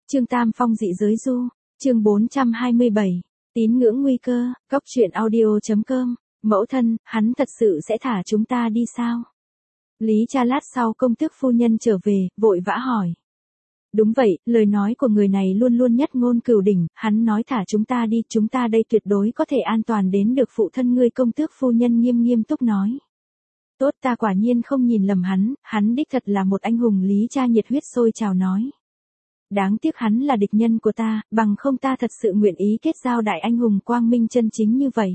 Trương Tam Phong dị giới du, chương 427, tín ngưỡng nguy cơ, cốc truyện audio.com, mẫu thân, hắn thật sự sẽ thả chúng ta đi sao? Lý Cha lát sau công tước phu nhân trở về, vội vã hỏi. Đúng vậy, lời nói của người này luôn luôn nhất ngôn cửu đỉnh, hắn nói thả chúng ta đi, chúng ta đây tuyệt đối có thể an toàn đến được phụ thân ngươi, công tước phu nhân nghiêm túc nói. Tốt, ta quả nhiên không nhìn lầm hắn đích thật là một anh hùng. Lý Cha nhiệt huyết sôi trào nói. Đáng tiếc hắn là địch nhân của ta, bằng không ta thật sự nguyện ý kết giao đại anh hùng quang minh chân chính như vậy.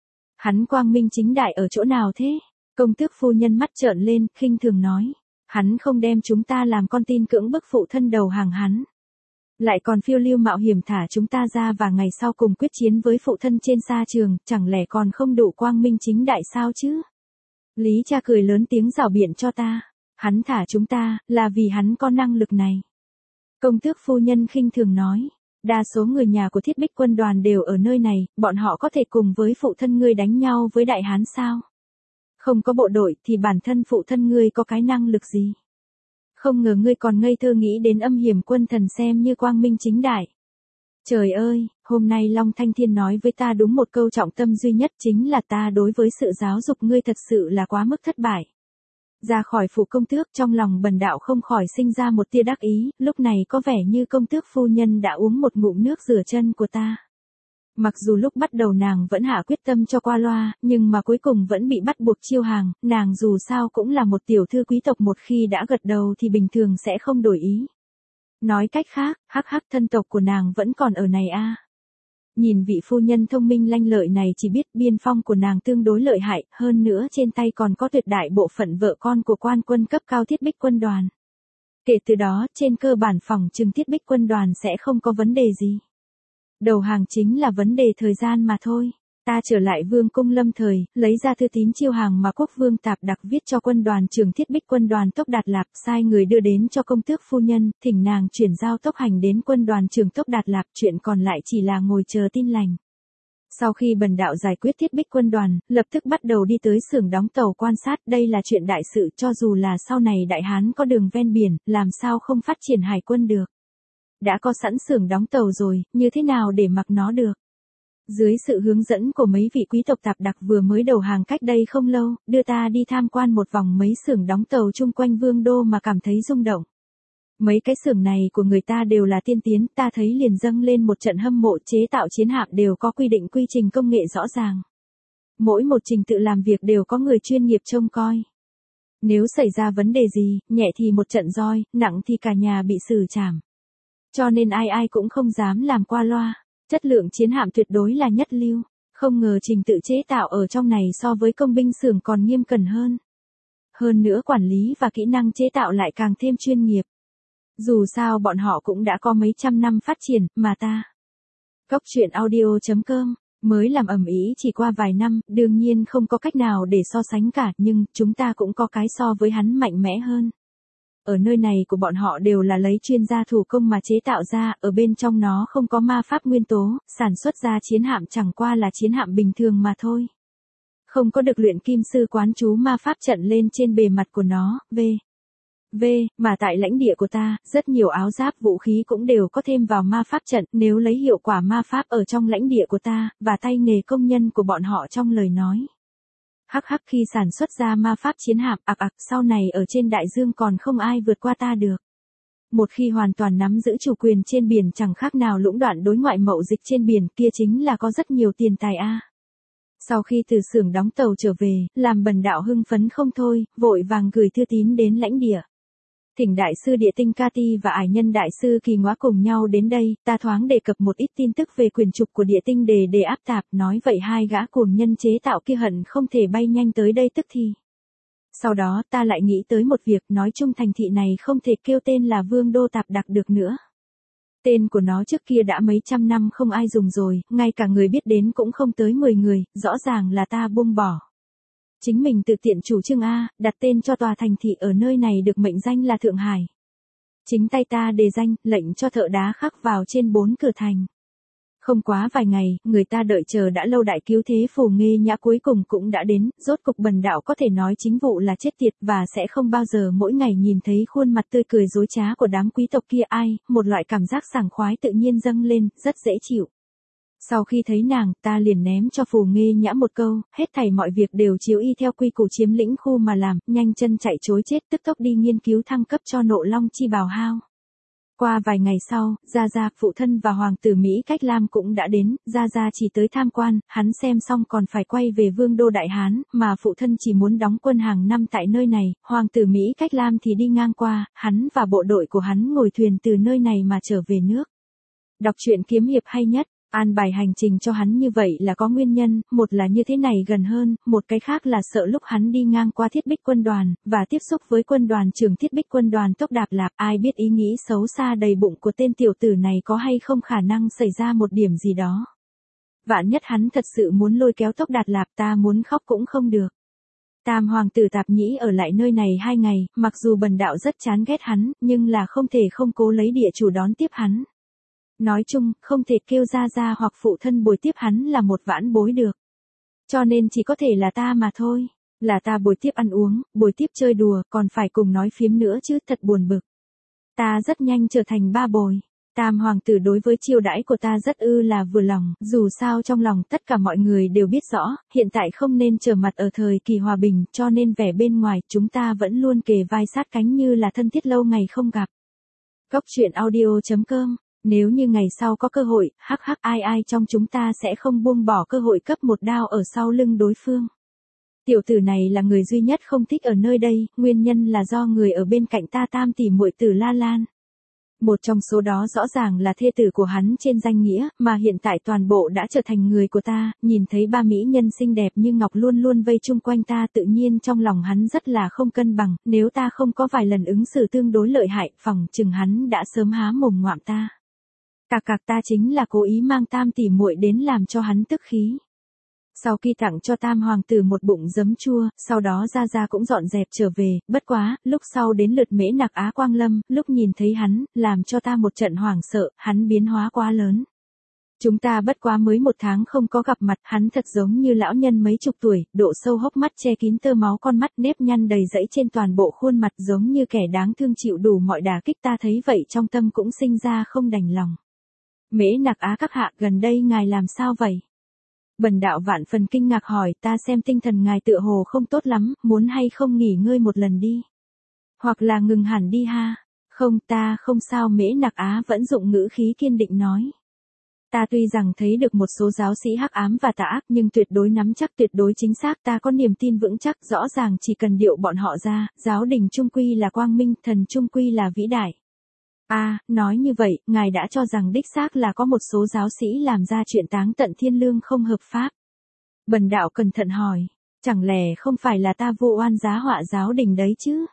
Hắn quang minh chính đại ở chỗ nào thế? Công tước phu nhân mắt trợn lên, khinh thường nói. Hắn không đem chúng ta làm con tin cưỡng bức phụ thân đầu hàng hắn. Lại còn phiêu lưu mạo hiểm thả chúng ta ra và ngày sau cùng quyết chiến với phụ thân trên sa trường, chẳng lẽ còn không đủ quang minh chính đại sao chứ? Lý Cha cười lớn tiếng rảo biện cho ta. Hắn thả chúng ta, là vì hắn có năng lực này. Công tước phu nhân khinh thường nói. Đa số người nhà của Thiết Bích quân đoàn đều ở nơi này, bọn họ có thể cùng với phụ thân ngươi đánh nhau với đại hán sao? Không có bộ đội thì bản thân phụ thân ngươi có cái năng lực gì? Không ngờ ngươi còn ngây thơ nghĩ đến âm hiểm quân thần xem như quang minh chính đại. Trời ơi, hôm nay Long Thanh Thiên nói với ta đúng một câu trọng tâm duy nhất, chính là ta đối với sự giáo dục ngươi thật sự là quá mức thất bại. Ra khỏi phủ công tước, trong lòng Bần đạo không khỏi sinh ra một tia đắc ý, lúc này có vẻ như công tước phu nhân đã uống một ngụm nước rửa chân của ta. Mặc dù lúc bắt đầu nàng vẫn hạ quyết tâm cho qua loa, nhưng mà cuối cùng vẫn bị bắt buộc chiêu hàng, nàng dù sao cũng là một tiểu thư quý tộc, một khi đã gật đầu thì bình thường sẽ không đổi ý. Nói cách khác, thân tộc của nàng vẫn còn ở này a. Nhìn vị phu nhân thông minh lanh lợi này, chỉ biết biên phong của nàng tương đối lợi hại, hơn nữa trên tay còn có tuyệt đại bộ phận vợ con của quan quân cấp cao Thiết Bích quân đoàn. Kể từ đó, trên cơ bản phỏng chừng Thiết Bích quân đoàn sẽ không có vấn đề gì. Đầu hàng chính là vấn đề thời gian mà thôi. Ta trở lại vương cung lâm thời, lấy ra thư tín chiêu hàng mà quốc vương Tạp Đặc viết cho quân đoàn trưởng Thiết Bích quân đoàn Tốc Đạt Lạp, sai người đưa đến cho công tước phu nhân, thỉnh nàng chuyển giao tốc hành đến quân đoàn trưởng Tốc Đạt Lạp, chuyện còn lại chỉ là ngồi chờ tin lành. Sau khi Bần đạo giải quyết Thiết Bích quân đoàn, lập tức bắt đầu đi tới xưởng đóng tàu quan sát, đây là chuyện đại sự, cho dù là sau này đại hán có đường ven biển, làm sao không phát triển hải quân được. Đã có sẵn xưởng đóng tàu rồi, như thế nào để mặc nó được? Dưới sự hướng dẫn của mấy vị quý tộc Tạp Đặc vừa mới đầu hàng cách đây không lâu, đưa ta đi tham quan một vòng mấy xưởng đóng tàu chung quanh vương đô mà cảm thấy rung động. Mấy cái xưởng này của người ta đều là tiên tiến, ta thấy liền dâng lên một trận hâm mộ. Chế tạo chiến hạm đều có quy định quy trình công nghệ rõ ràng. Mỗi một trình tự làm việc đều có người chuyên nghiệp trông coi. Nếu xảy ra vấn đề gì, nhẹ thì một trận roi, nặng thì cả nhà bị xử trảm. Cho nên ai cũng không dám làm qua loa. Chất lượng chiến hạm tuyệt đối là nhất lưu. Không ngờ trình tự chế tạo ở trong này so với công binh xưởng còn nghiêm cẩn hơn. Hơn nữa quản lý và kỹ năng chế tạo lại càng thêm chuyên nghiệp. Dù sao bọn họ cũng đã có mấy trăm năm phát triển, mà ta. Cốc truyện audio.com, mới làm ầm ĩ chỉ qua vài năm, đương nhiên không có cách nào để so sánh cả, nhưng chúng ta cũng có cái so với hắn mạnh mẽ hơn. Ở nơi này của bọn họ đều là lấy chuyên gia thủ công mà chế tạo ra, ở bên trong nó không có ma pháp nguyên tố, sản xuất ra chiến hạm chẳng qua là chiến hạm bình thường mà thôi. Không có được luyện kim sư quán chú ma pháp trận lên trên bề mặt của nó, mà tại lãnh địa của ta, rất nhiều áo giáp vũ khí cũng đều có thêm vào ma pháp trận, nếu lấy hiệu quả ma pháp ở trong lãnh địa của ta, và tay nghề công nhân của bọn họ trong lời nói. Khi sản xuất ra ma pháp chiến hạm, sau này ở trên đại dương còn không ai vượt qua ta được. Một khi hoàn toàn nắm giữ chủ quyền trên biển, chẳng khác nào lũng đoạn đối ngoại mậu dịch trên biển, kia chính là có rất nhiều tiền tài a. Sau khi từ xưởng đóng tàu trở về, làm Bần đạo hưng phấn không thôi, vội vàng gửi thư tín đến lãnh địa. Thỉnh đại sư Địa Tinh Cati và ải nhân đại sư Kỳ Ngoá cùng nhau đến đây, ta thoáng đề cập một ít tin tức về quyền trục của Địa Tinh để áp tạp, nói vậy hai gã cuồng nhân chế tạo kia hận không thể bay nhanh tới đây tức thì. Sau đó ta lại nghĩ tới một việc, nói chung thành thị này không thể kêu tên là Vương đô Tạp Đặc được nữa. Tên của nó trước kia đã mấy trăm năm không ai dùng rồi, ngay cả người biết đến cũng không tới 10 người, rõ ràng là ta buông bỏ. Chính mình tự tiện chủ trương đặt tên cho tòa thành thị ở nơi này được mệnh danh là Thượng Hải. Chính tay ta đề danh, lệnh cho thợ đá khắc vào trên 4 cửa thành. Không quá vài ngày, người ta đợi chờ đã lâu đại cứu thế Phù Nghê Nhã cuối cùng cũng đã đến, rốt cục Bần đạo có thể nói chính vụ là chết tiệt và sẽ không bao giờ mỗi ngày nhìn thấy khuôn mặt tươi cười dối trá của đám quý tộc kia ai, một loại cảm giác sảng khoái tự nhiên dâng lên, rất dễ chịu. Sau khi thấy nàng, ta liền ném cho Phù Nghê Nhã một câu, hết thảy mọi việc đều chiếu y theo quy củ chiếm lĩnh khu mà làm, nhanh chân chạy trối chết tức tốc đi nghiên cứu thăng cấp cho Nộ Long chi bào hao. Qua vài ngày sau, Gia Gia, phụ thân và hoàng tử Mỹ Cách Lam cũng đã đến, Gia Gia chỉ tới tham quan, hắn xem xong còn phải quay về Vương đô Đại Hán, mà phụ thân chỉ muốn đóng quân hàng năm tại nơi này, hoàng tử Mỹ Cách Lam thì đi ngang qua, hắn và bộ đội của hắn ngồi thuyền từ nơi này mà trở về nước. Đọc truyện kiếm hiệp hay nhất. An bài hành trình cho hắn như vậy là có nguyên nhân, một là như thế này gần hơn, một cái khác là sợ lúc hắn đi ngang qua Thiết Bích quân đoàn, và tiếp xúc với quân đoàn trưởng Thiết Bích quân đoàn Tốc Đạp Lạp, ai biết ý nghĩ xấu xa đầy bụng của tên tiểu tử này có hay không khả năng xảy ra một điểm gì đó. Vạn nhất hắn thật sự muốn lôi kéo Tốc Đạt Lạp, ta muốn khóc cũng không được. Tam hoàng tử Tạp Nhĩ ở lại nơi này 2 ngày, mặc dù Bần đạo rất chán ghét hắn, nhưng là không thể không cố lấy địa chủ đón tiếp hắn. Nói chung, không thể kêu Gia Gia hoặc phụ thân bồi tiếp hắn là một vãn bối được. Cho nên chỉ có thể là ta mà thôi. Là ta bồi tiếp ăn uống, bồi tiếp chơi đùa, còn phải cùng nói phiếm nữa chứ, thật buồn bực. Ta rất nhanh trở thành ba bồi. Tam hoàng tử đối với chiêu đãi của ta rất là vừa lòng, dù sao trong lòng tất cả mọi người đều biết rõ, hiện tại không nên trở mặt ở thời kỳ hòa bình, cho nên vẻ bên ngoài chúng ta vẫn luôn kề vai sát cánh như là thân thiết lâu ngày không gặp. Góc truyện audio.com. Nếu như ngày sau có cơ hội, ai trong chúng ta sẽ không buông bỏ cơ hội cấp một đao ở sau lưng đối phương. Tiểu tử này là người duy nhất không thích ở nơi đây, nguyên nhân là do người ở bên cạnh ta Tam tỷ muội Tử La Lan. Một trong số đó rõ ràng là thê tử của hắn trên danh nghĩa, mà hiện tại toàn bộ đã trở thành người của ta, nhìn thấy ba mỹ nhân xinh đẹp như ngọc luôn luôn vây chung quanh ta, tự nhiên trong lòng hắn rất là không cân bằng, nếu ta không có vài lần ứng xử tương đối lợi hại, phỏng chừng hắn đã sớm há mồm ngoạm ta. Cạc ta chính là cố ý mang Tam tỷ muội đến làm cho hắn tức khí. Sau khi tặng cho Tam hoàng tử một bụng giấm chua, sau đó Gia Gia cũng dọn dẹp trở về, bất quá, lúc sau đến lượt Mễ Nặc Á Quang Lâm, lúc nhìn thấy hắn, làm cho ta một trận hoảng sợ, hắn biến hóa quá lớn. Chúng ta bất quá mới 1 tháng không có gặp mặt, hắn thật giống như lão nhân mấy chục tuổi, độ sâu hốc mắt che kín tơ máu con mắt, nếp nhăn đầy rẫy trên toàn bộ khuôn mặt, giống như kẻ đáng thương chịu đủ mọi đả kích, ta thấy vậy trong tâm cũng sinh ra không đành lòng. Mễ Nặc Á các hạ, gần đây ngài làm sao vậy? Bần đạo vạn phần kinh ngạc hỏi, ta xem tinh thần ngài tựa hồ không tốt lắm, muốn hay không nghỉ ngơi một lần đi? Hoặc là ngừng hẳn đi ha? Không, ta không sao. Mễ Nặc Á vẫn dụng ngữ khí kiên định nói. Ta tuy rằng thấy được một số giáo sĩ hắc ám và tà ác nhưng tuyệt đối nắm chắc, tuyệt đối chính xác, ta có niềm tin vững chắc, rõ ràng chỉ cần điệu bọn họ ra, giáo đình trung quy là quang minh, thần trung quy là vĩ đại. Nói như vậy, ngài đã cho rằng đích xác là có một số giáo sĩ làm ra chuyện táng tận thiên lương không hợp pháp. Bần đạo cẩn thận hỏi, chẳng lẽ không phải là ta vu oan giá họa giáo đình đấy chứ?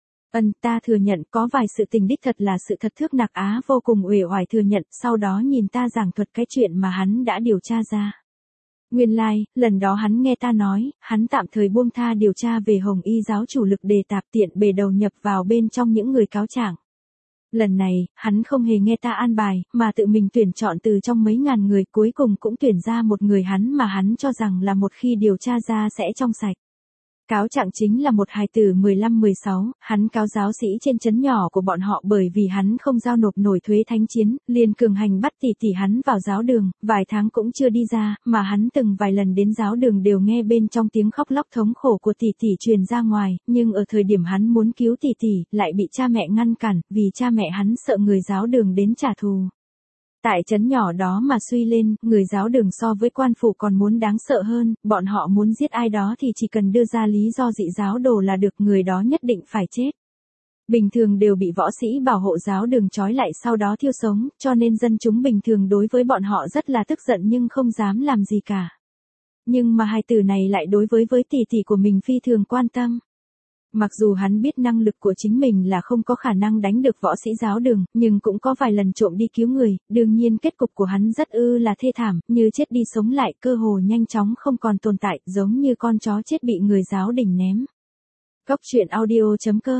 Ta thừa nhận có vài sự tình đích thật là sự thật. Thước Nặc Á vô cùng uể oải thừa nhận, sau đó nhìn ta giảng thuật cái chuyện mà hắn đã điều tra ra. Nguyên lai, lần đó hắn nghe ta nói, hắn tạm thời buông tha điều tra về Hồng Y giáo chủ Lực Đề Tạp, tiện bề đầu nhập vào bên trong những người cáo trạng. Lần này, hắn không hề nghe ta an bài, mà tự mình tuyển chọn từ trong mấy ngàn người, cuối cùng cũng tuyển ra một người hắn mà hắn cho rằng là một khi điều tra ra sẽ trong sạch. Cáo trạng chính là một hài tử 15-16, hắn cáo giáo sĩ trên trấn nhỏ của bọn họ bởi vì hắn không giao nộp nổi thuế thánh chiến, liền cường hành bắt tỷ tỷ hắn vào giáo đường, vài tháng cũng chưa đi ra, mà hắn từng vài lần đến giáo đường đều nghe bên trong tiếng khóc lóc thống khổ của tỷ tỷ truyền ra ngoài, nhưng ở thời điểm hắn muốn cứu tỷ tỷ, lại bị cha mẹ ngăn cản, vì cha mẹ hắn sợ người giáo đường đến trả thù. Tại trấn nhỏ đó mà suy lên, người giáo đường so với quan phủ còn muốn đáng sợ hơn, bọn họ muốn giết ai đó thì chỉ cần đưa ra lý do dị giáo đồ là được, người đó nhất định phải chết. Bình thường đều bị võ sĩ bảo hộ giáo đường trói lại sau đó thiêu sống, cho nên dân chúng bình thường đối với bọn họ rất là tức giận nhưng không dám làm gì cả. Nhưng mà hài tử này lại đối với tỷ tỷ của mình phi thường quan tâm. Mặc dù hắn biết năng lực của chính mình là không có khả năng đánh được võ sĩ giáo đường, nhưng cũng có vài lần trộm đi cứu người, đương nhiên kết cục của hắn rất là thê thảm, như chết đi sống lại, cơ hồ nhanh chóng không còn tồn tại, giống như con chó chết bị người giáo đình ném. Góc truyện audio.com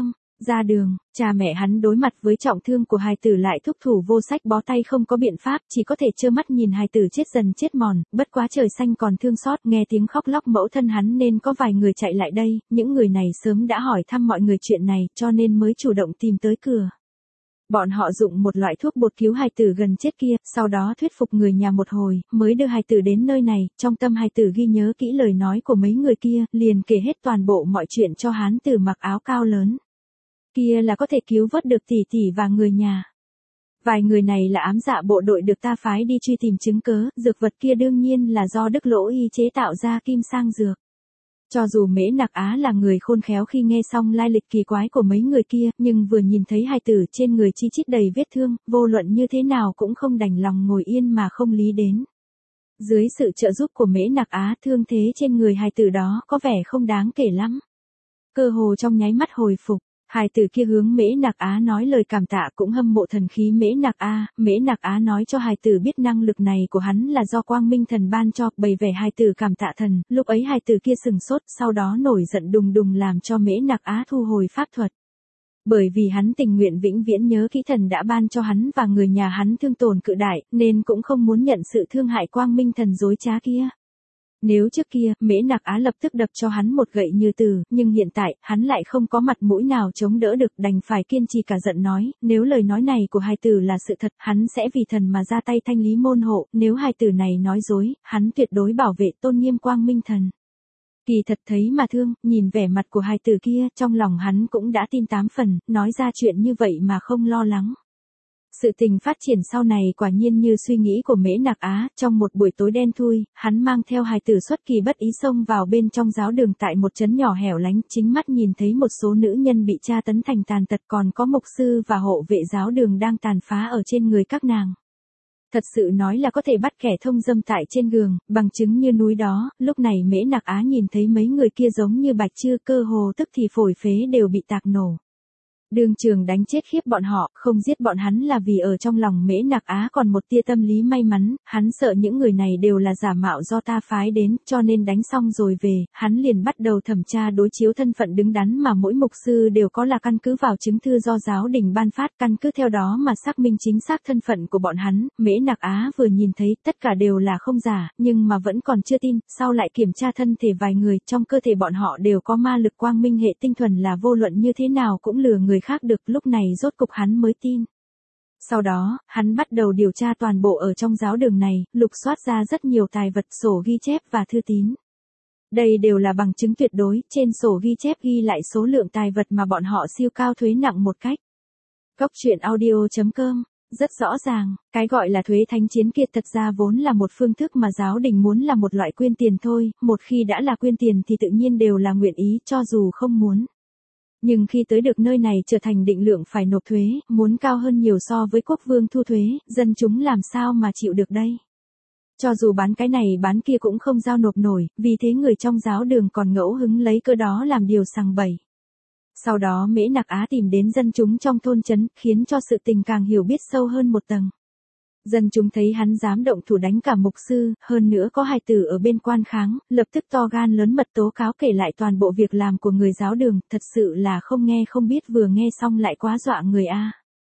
Ra đường, cha mẹ hắn đối mặt với trọng thương của hài tử lại thúc thủ vô sách bó tay không có biện pháp, chỉ có thể trơ mắt nhìn hài tử chết dần chết mòn, bất quá trời xanh còn thương xót, nghe tiếng khóc lóc mẫu thân hắn nên có vài người chạy lại đây, những người này sớm đã hỏi thăm mọi người chuyện này, cho nên mới chủ động tìm tới cửa. Bọn họ dụng một loại thuốc bột cứu hài tử gần chết kia, sau đó thuyết phục người nhà một hồi, mới đưa hài tử đến nơi này, trong tâm hài tử ghi nhớ kỹ lời nói của mấy người kia, liền kể hết toàn bộ mọi chuyện cho hán tử mặc áo cao lớn. Kia là có thể cứu vớt được tỷ tỷ và người nhà. Vài người này là ám dạ bộ đội được ta phái đi truy tìm chứng cớ, dược vật kia đương nhiên là do Đức Lỗ Y chế tạo ra kim sang dược. Cho dù Mễ Nặc Á là người khôn khéo khi nghe xong lai lịch kỳ quái của mấy người kia, nhưng vừa nhìn thấy hài tử trên người chi chít đầy vết thương, vô luận như thế nào cũng không đành lòng ngồi yên mà không lý đến. Dưới sự trợ giúp của Mễ Nặc Á, thương thế trên người hài tử đó có vẻ không đáng kể lắm. Cơ hồ trong nháy mắt hồi phục. Hài tử kia hướng Mễ Nặc Á nói lời cảm tạ, cũng hâm mộ thần khí Mễ Nặc Á. Mễ Nặc Á nói cho hài tử biết năng lực này của hắn là do Quang Minh Thần ban cho, bày vẻ hài tử cảm tạ thần, lúc ấy hài tử kia sừng sốt, sau đó nổi giận đùng đùng làm cho Mễ Nặc Á thu hồi pháp thuật. Bởi vì hắn tình nguyện vĩnh viễn nhớ kỹ thần đã ban cho hắn và người nhà hắn thương tổn cự đại, nên cũng không muốn nhận sự thương hại Quang Minh Thần dối trá kia. Nếu trước kia, Mễ Nặc Á lập tức đập cho hắn một gậy như từ, nhưng hiện tại, hắn lại không có mặt mũi nào chống đỡ được, đành phải kiên trì cả giận nói, nếu lời nói này của hài tử là sự thật, hắn sẽ vì thần mà ra tay thanh lý môn hộ, nếu hài tử này nói dối, hắn tuyệt đối bảo vệ tôn nghiêm Quang Minh Thần. Kỳ thật thấy mà thương, nhìn vẻ mặt của hài tử kia, trong lòng hắn cũng đã tin 8 phần, nói ra chuyện như vậy mà không lo lắng. Sự tình phát triển sau này quả nhiên như suy nghĩ của Mễ Nặc Á, trong một buổi tối đen thui, hắn mang theo hài tử xuất kỳ bất ý xông vào bên trong giáo đường tại một trấn nhỏ hẻo lánh, chính mắt nhìn thấy một số nữ nhân bị tra tấn thành tàn tật, còn có mục sư và hộ vệ giáo đường đang tàn phá ở trên người các nàng. Thật sự nói là có thể bắt kẻ thông dâm tại trên giường, bằng chứng như núi đó, lúc này Mễ Nặc Á nhìn thấy mấy người kia giống như bạch chưa, cơ hồ tức thì phổi phế đều bị tạc nổ. Đường trường đánh chết khiếp bọn họ, không giết bọn hắn là vì ở trong lòng Mễ Nặc Á còn một tia tâm lý may mắn, hắn sợ những người này đều là giả mạo do ta phái đến, cho nên đánh xong rồi về, hắn liền bắt đầu thẩm tra đối chiếu thân phận đứng đắn mà mỗi mục sư đều có, là căn cứ vào chứng thư do giáo đình ban phát, căn cứ theo đó mà xác minh chính xác thân phận của bọn hắn. Mễ Nặc Á vừa nhìn thấy tất cả đều là không giả, nhưng mà vẫn còn chưa tin, sau lại kiểm tra thân thể vài người, trong cơ thể bọn họ đều có ma lực quang minh hệ tinh thuần, là vô luận như thế nào cũng lừa người khác được, lúc này rốt cục hắn mới tin. Sau đó, hắn bắt đầu điều tra toàn bộ ở trong giáo đường này, lục soát ra rất nhiều tài vật, sổ ghi chép và thư tín. Đây đều là bằng chứng tuyệt đối, trên sổ ghi chép ghi lại số lượng tài vật mà bọn họ siêu cao thuế nặng một cách. Góc truyện audio.com. Rất rõ ràng, cái gọi là thuế thánh chiến kia thật ra vốn là một phương thức mà giáo đình muốn, là một loại quyên tiền thôi, một khi đã là quyên tiền thì tự nhiên đều là nguyện ý, cho dù không muốn. Nhưng khi tới được nơi này trở thành định lượng phải nộp thuế, muốn cao hơn nhiều so với quốc vương thu thuế, dân chúng làm sao mà chịu được đây. Cho dù bán cái này bán kia cũng không giao nộp nổi, vì thế người trong giáo đường còn ngẫu hứng lấy cơ đó làm điều sằng bậy. Sau đó Mễ Nặc Á tìm đến dân chúng trong thôn trấn, khiến cho sự tình càng hiểu biết sâu hơn một tầng. Dân chúng thấy hắn dám động thủ đánh cả mục sư, hơn nữa có hài tử ở bên quan kháng, lập tức to gan lớn mật tố cáo kể lại toàn bộ việc làm của người giáo đường, thật sự là không nghe không biết, vừa nghe xong lại quá dọa người a.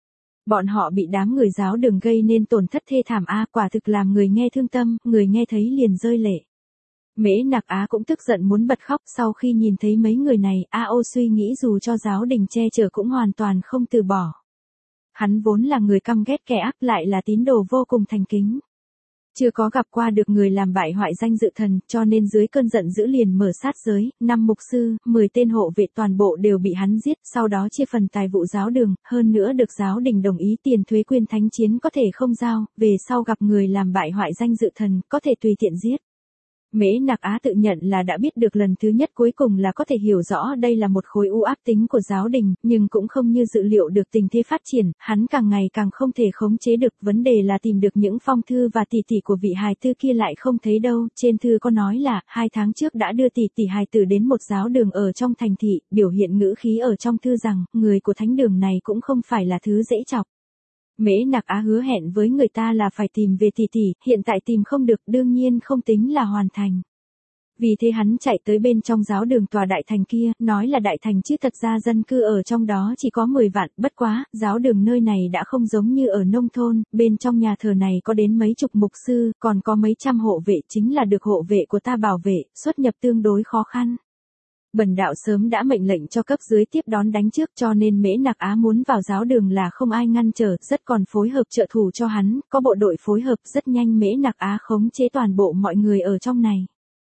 Bọn họ bị đám người giáo đường gây nên tổn thất thê thảm a, quả thực làm người nghe thương tâm, người nghe thấy liền rơi lệ. Mễ Nặc Á cũng tức giận muốn bật khóc, sau khi nhìn thấy mấy người này, AO suy nghĩ dù cho giáo đình che chở cũng hoàn toàn không từ bỏ. Hắn vốn là người căm ghét kẻ ác, lại là tín đồ vô cùng thành kính. Chưa có gặp qua được người làm bại hoại danh dự thần, cho nên dưới cơn giận dữ liền mở sát giới, 5 mục sư, 10 tên hộ vệ toàn bộ đều bị hắn giết, sau đó chia phần tài vụ giáo đường, hơn nữa được giáo đình đồng ý tiền thuế quyên thánh chiến có thể không giao, về sau gặp người làm bại hoại danh dự thần, có thể tùy tiện giết. Mễ Nặc Á tự nhận là đã biết được lần thứ nhất cuối cùng là có thể hiểu rõ đây là một khối u ác tính của giáo đình, nhưng cũng không như dự liệu được tình thế phát triển, hắn càng ngày càng không thể khống chế được, vấn đề là tìm được những phong thư và tỷ tỷ của vị hài tử kia lại không thấy đâu, trên thư có nói là, 2 tháng trước đã đưa tỷ tỷ hài tử đến một giáo đường ở trong thành thị, biểu hiện ngữ khí ở trong thư rằng, người của thánh đường này cũng không phải là thứ dễ chọc. Mễ Nặc Á hứa hẹn với người ta là phải tìm về tỷ tỷ, hiện tại tìm không được, đương nhiên không tính là hoàn thành. Vì thế hắn chạy tới bên trong giáo đường tòa đại thành kia, nói là đại thành chứ thật ra dân cư ở trong đó chỉ có 10 vạn, bất quá, giáo đường nơi này đã không giống như ở nông thôn, bên trong nhà thờ này có đến mấy chục mục sư, còn có mấy trăm hộ vệ chính là được hộ vệ của ta bảo vệ, xuất nhập tương đối khó khăn. Bần đạo sớm đã mệnh lệnh cho cấp dưới tiếp đón đánh trước cho nên Mễ Nặc Á muốn vào giáo đường là không ai ngăn trở, rất còn phối hợp trợ thủ cho hắn, có bộ đội phối hợp rất nhanh Mễ Nặc Á khống chế toàn bộ mọi người ở trong này.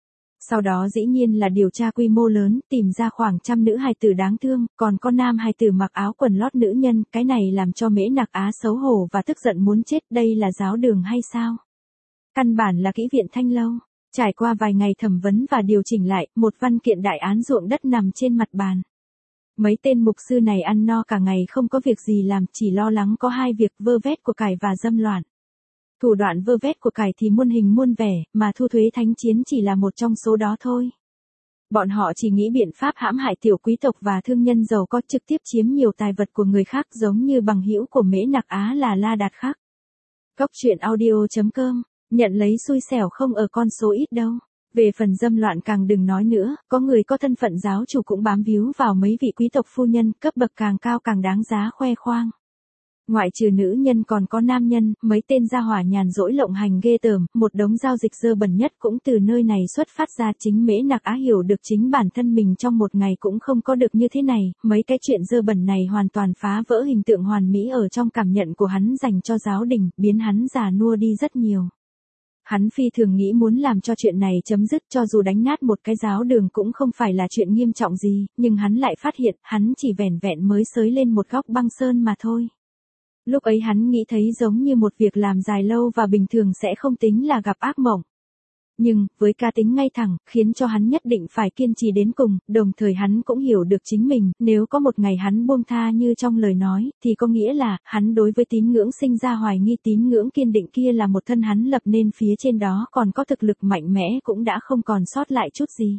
Sau đó dĩ nhiên là điều tra quy mô lớn, tìm ra khoảng 100 nữ hài tử đáng thương, còn có nam hài tử mặc áo quần lót nữ nhân, cái này làm cho Mễ Nặc Á xấu hổ và tức giận muốn chết, đây là giáo đường hay sao? Căn bản là kỹ viện Thanh Lâu. Trải qua vài ngày thẩm vấn và điều chỉnh lại, một văn kiện đại án ruộng đất nằm trên mặt bàn. Mấy tên mục sư này ăn no cả ngày không có việc gì làm, chỉ lo lắng có hai việc vơ vét của cải và dâm loạn. Thủ đoạn vơ vét của cải thì muôn hình muôn vẻ, mà thu thuế thánh chiến chỉ là một trong số đó thôi. Bọn họ chỉ nghĩ biện pháp hãm hại tiểu quý tộc và thương nhân giàu có, trực tiếp chiếm nhiều tài vật của người khác, giống như bằng hữu của Mễ Nặc Á là La Đạt Khắc. Cốc truyện audio.com, nhận lấy xui xẻo không ở con số ít đâu. Về phần dâm loạn càng đừng nói nữa, có người có thân phận giáo chủ cũng bám víu vào mấy vị quý tộc phu nhân, cấp bậc càng cao càng đáng giá khoe khoang. Ngoại trừ nữ nhân còn có nam nhân, mấy tên gia hỏa nhàn rỗi lộng hành ghê tởm, một đống giao dịch dơ bẩn nhất cũng từ nơi này xuất phát ra. Chính Mễ Nặc Á hiểu được chính bản thân mình trong một ngày cũng không có được như thế này, mấy cái chuyện dơ bẩn này hoàn toàn phá vỡ hình tượng hoàn mỹ ở trong cảm nhận của hắn dành cho giáo đình, biến hắn già nua đi rất nhiều. Hắn phi thường nghĩ muốn làm cho chuyện này chấm dứt, cho dù đánh nát một cái giáo đường cũng không phải là chuyện nghiêm trọng gì, nhưng hắn lại phát hiện, hắn chỉ vẻn vẹn mới xới lên một góc băng sơn mà thôi. Lúc ấy hắn nghĩ thấy giống như một việc làm dài lâu và bình thường sẽ không tính là gặp ác mộng. Nhưng, với cá tính ngay thẳng, khiến cho hắn nhất định phải kiên trì đến cùng, đồng thời hắn cũng hiểu được chính mình, nếu có một ngày hắn buông tha như trong lời nói, thì có nghĩa là, hắn đối với tín ngưỡng sinh ra hoài nghi, tín ngưỡng kiên định kia là một thân hắn lập nên phía trên đó còn có thực lực mạnh mẽ cũng đã không còn sót lại chút gì.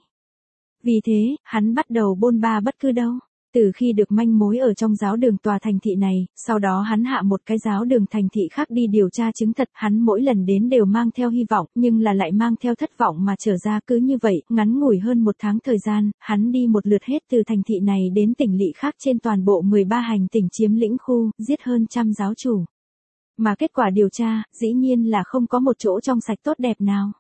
Vì thế, hắn bắt đầu bôn ba bất cứ đâu. Từ khi được manh mối ở trong giáo đường tòa thành thị này, sau đó hắn hạ một cái giáo đường thành thị khác đi điều tra chứng thật, hắn mỗi lần đến đều mang theo hy vọng, nhưng là lại mang theo thất vọng mà trở ra. Cứ như vậy, ngắn ngủi hơn một tháng thời gian, hắn đi một lượt hết từ thành thị này đến tỉnh lỵ khác trên toàn bộ 13 hành tỉnh, chiếm lĩnh khu, giết hơn 100 giáo chủ. Mà kết quả điều tra, dĩ nhiên là không có một chỗ trong sạch tốt đẹp nào.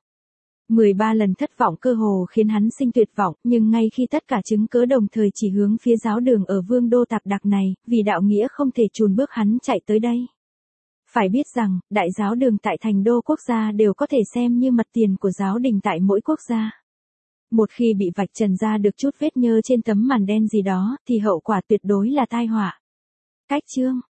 13 lần thất vọng cơ hồ khiến hắn sinh tuyệt vọng, nhưng ngay khi tất cả chứng cớ đồng thời chỉ hướng phía giáo đường ở vương đô tạc đặc này, vì đạo nghĩa không thể chùn bước hắn chạy tới đây. Phải biết rằng, đại giáo đường tại thành đô quốc gia đều có thể xem như mặt tiền của giáo đình tại mỗi quốc gia. Một khi bị vạch trần ra được chút vết nhơ trên tấm màn đen gì đó, thì hậu quả tuyệt đối là tai họa. Cách chương